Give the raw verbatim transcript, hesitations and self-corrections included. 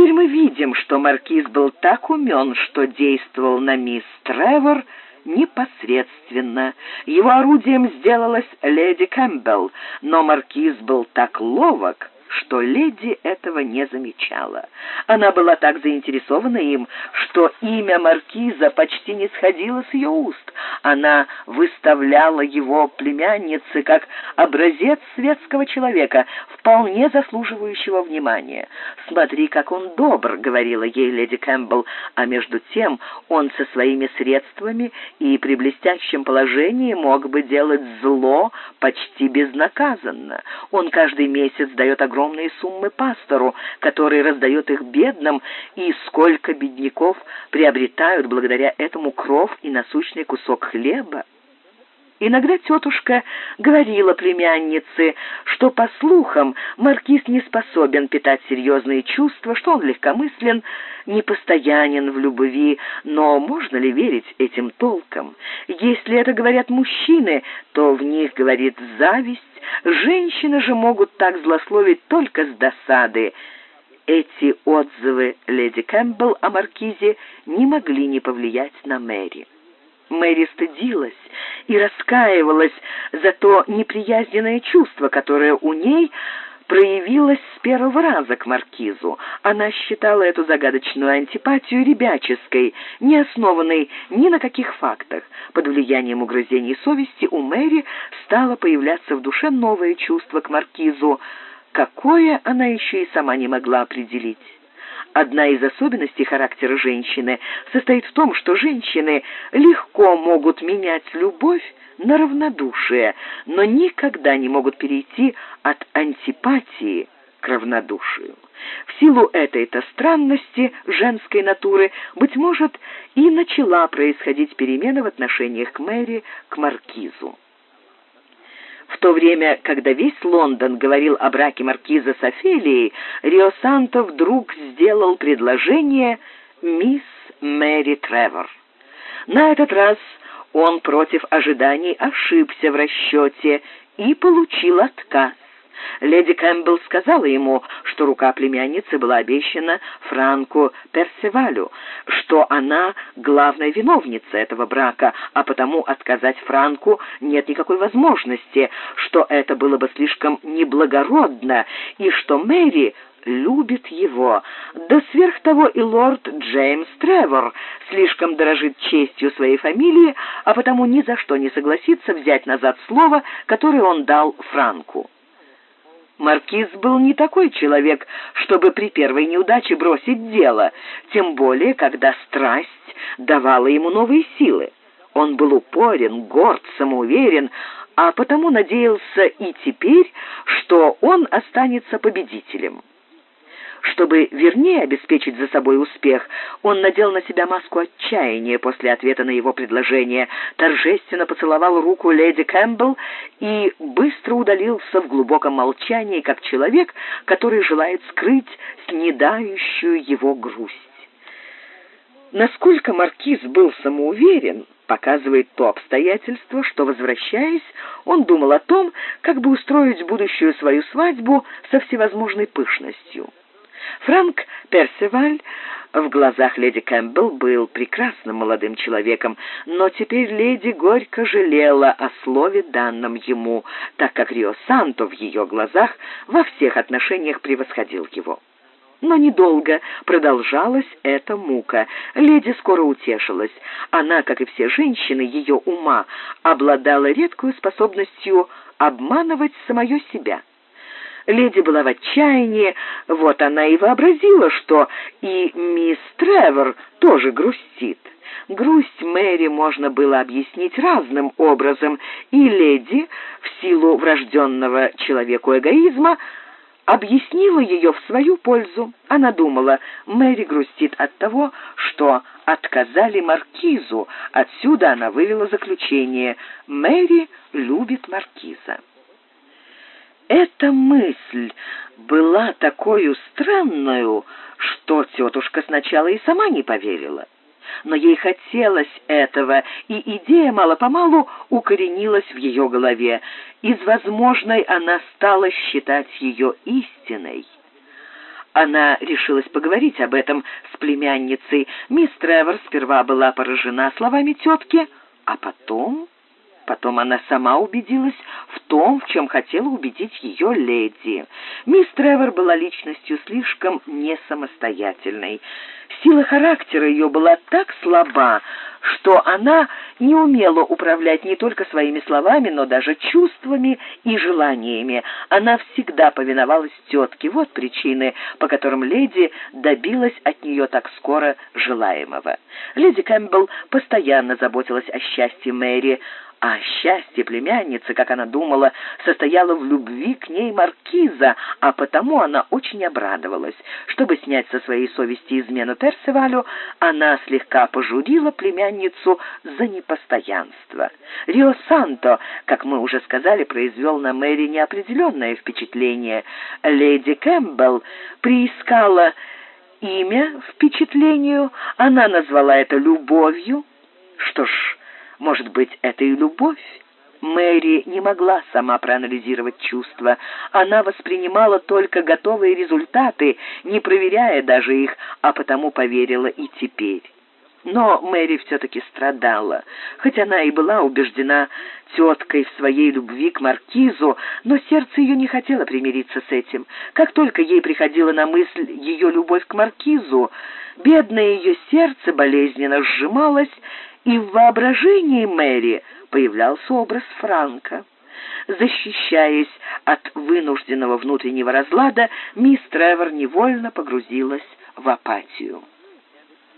Теперь мы видим, что маркиз был так умен, что действовал на мисс Тревор непосредственно. Его орудием сделалась леди Кэмпбелл, но маркиз был так ловок, что леди этого не замечала. Она была так заинтересована им, что имя маркиза почти не сходило с ее уст. Она выставляла его племяннице как образец светского человека, вполне заслуживающего внимания. «Смотри, как он добр», — говорила ей леди Кэмпбелл, а между тем он со своими средствами и при блестящем положении мог бы делать зло почти безнаказанно. Он каждый месяц дает огромное огромные суммы пастору, который раздает их бедным, и сколько бедняков приобретают благодаря этому кров и насущный кусок хлеба. Иногда тетушка говорила племяннице, что, по слухам, маркиз не способен питать серьезные чувства, что он легкомыслен, непостоянен в любви, но можно ли верить этим толкам? Если это говорят мужчины, то в них говорит зависть, женщины же могут так злословить только с досады. Эти отзывы леди Кэмпбелл о маркизе не могли не повлиять на Мэри. Мэри стыдилась и раскаивалась за то неприязненное чувство, которое у ней проявилось с первого раза к маркизу. Она считала эту загадочную антипатию ребяческой, не основанной ни на каких фактах. Под влиянием угрызений совести у Мэри стало появляться в душе новое чувство к маркизу, какое она еще и сама не могла определить. Одна из особенностей характера женщины состоит в том, что женщины легко могут менять любовь на равнодушие, но никогда не могут перейти от антипатии к равнодушию. В силу этой-то странности женской натуры, быть может, и начала происходить перемена в отношениях к Мэри к маркизу. В то время, когда весь Лондон говорил о браке маркиза с Офелией, Рио Санто вдруг сделал предложение мисс Мэри Тревор. На этот раз он против ожиданий ошибся в расчете и получил отказ. Леди Кэмпбелл сказала ему, что рука племянницы была обещана Франку Персивалю, что она главная виновница этого брака, а потому отказать Франку нет никакой возможности, что это было бы слишком неблагородно, и что Мэри любит его. Да сверх того и лорд Джеймс Тревор слишком дорожит честью своей фамилии, а потому ни за что не согласится взять назад слово, которое он дал Франку. Маркиз был не такой человек, чтобы при первой неудаче бросить дело, тем более, когда страсть давала ему новые силы. Он был упорен, горд, самоуверен, а потому надеялся и теперь, что он останется победителем. Чтобы вернее обеспечить за собой успех, он надел на себя маску отчаяния после ответа на его предложение, торжественно поцеловал руку леди Кэмпбелл и быстро удалился в глубоком молчании, как человек, который желает скрыть снедающую его грусть. Насколько маркиз был самоуверен, показывает то обстоятельство, что, возвращаясь, он думал о том, как бы устроить будущую свою свадьбу со всевозможной пышностью. Франк Персиваль в глазах леди Кэмпбелл был прекрасным молодым человеком, но теперь леди горько жалела о слове, данном ему, так как Рио Санто в ее глазах во всех отношениях превосходил его. Но недолго продолжалась эта мука. Леди скоро утешилась. Она, как и все женщины ее ума, обладала редкой способностью обманывать самое себя. Леди была в отчаянии, вот она и вообразила, что и мисс Тревор тоже грустит. Грусть Мэри можно было объяснить разным образом, и леди, в силу врожденного человеку эгоизма, объяснила ее в свою пользу. Она думала, Мэри грустит от того, что отказали маркизу. Отсюда она вывела заключение: Мэри любит маркиза. Эта мысль была такой странною, что тетушка сначала и сама не поверила. Но ей хотелось этого, и идея мало-помалу укоренилась в ее голове. Из возможной она стала считать ее истиной. Она решилась поговорить об этом с племянницей. Мисс Тревор сперва была поражена словами тетки, а потом... Потом она сама убедилась в том, в чем хотела убедить ее леди. Мисс Тревор была личностью слишком несамостоятельной. Сила характера ее была так слаба, что она не умела управлять не только своими словами, но даже чувствами и желаниями. Она всегда повиновалась тетке. Вот причины, по которым леди добилась от нее так скоро желаемого. Леди Кэмпбелл постоянно заботилась о счастье Мэри, а счастье племянницы, как она думала, состояло в любви к ней маркиза, а потому она очень обрадовалась. Чтобы снять со своей совести измену Персивалю, она слегка пожурила племянницу за непостоянство. Рио-Санто, как мы уже сказали, произвел на Мэри неопределенное впечатление. Леди Кэмпбелл приискала имя впечатлению, она назвала это любовью. Что ж, может быть, это и любовь? Мэри не могла сама проанализировать чувства. Она воспринимала только готовые результаты, не проверяя даже их, а потому поверила и теперь. Но Мэри все-таки страдала. Хоть она и была убеждена теткой в своей любви к маркизу, но сердце ее не хотело примириться с этим. Как только ей приходила на мысль ее любовь к маркизу, бедное ее сердце болезненно сжималось, и в воображении Мэри появлялся образ Франка. Защищаясь от вынужденного внутреннего разлада, мисс Тревор невольно погрузилась в апатию.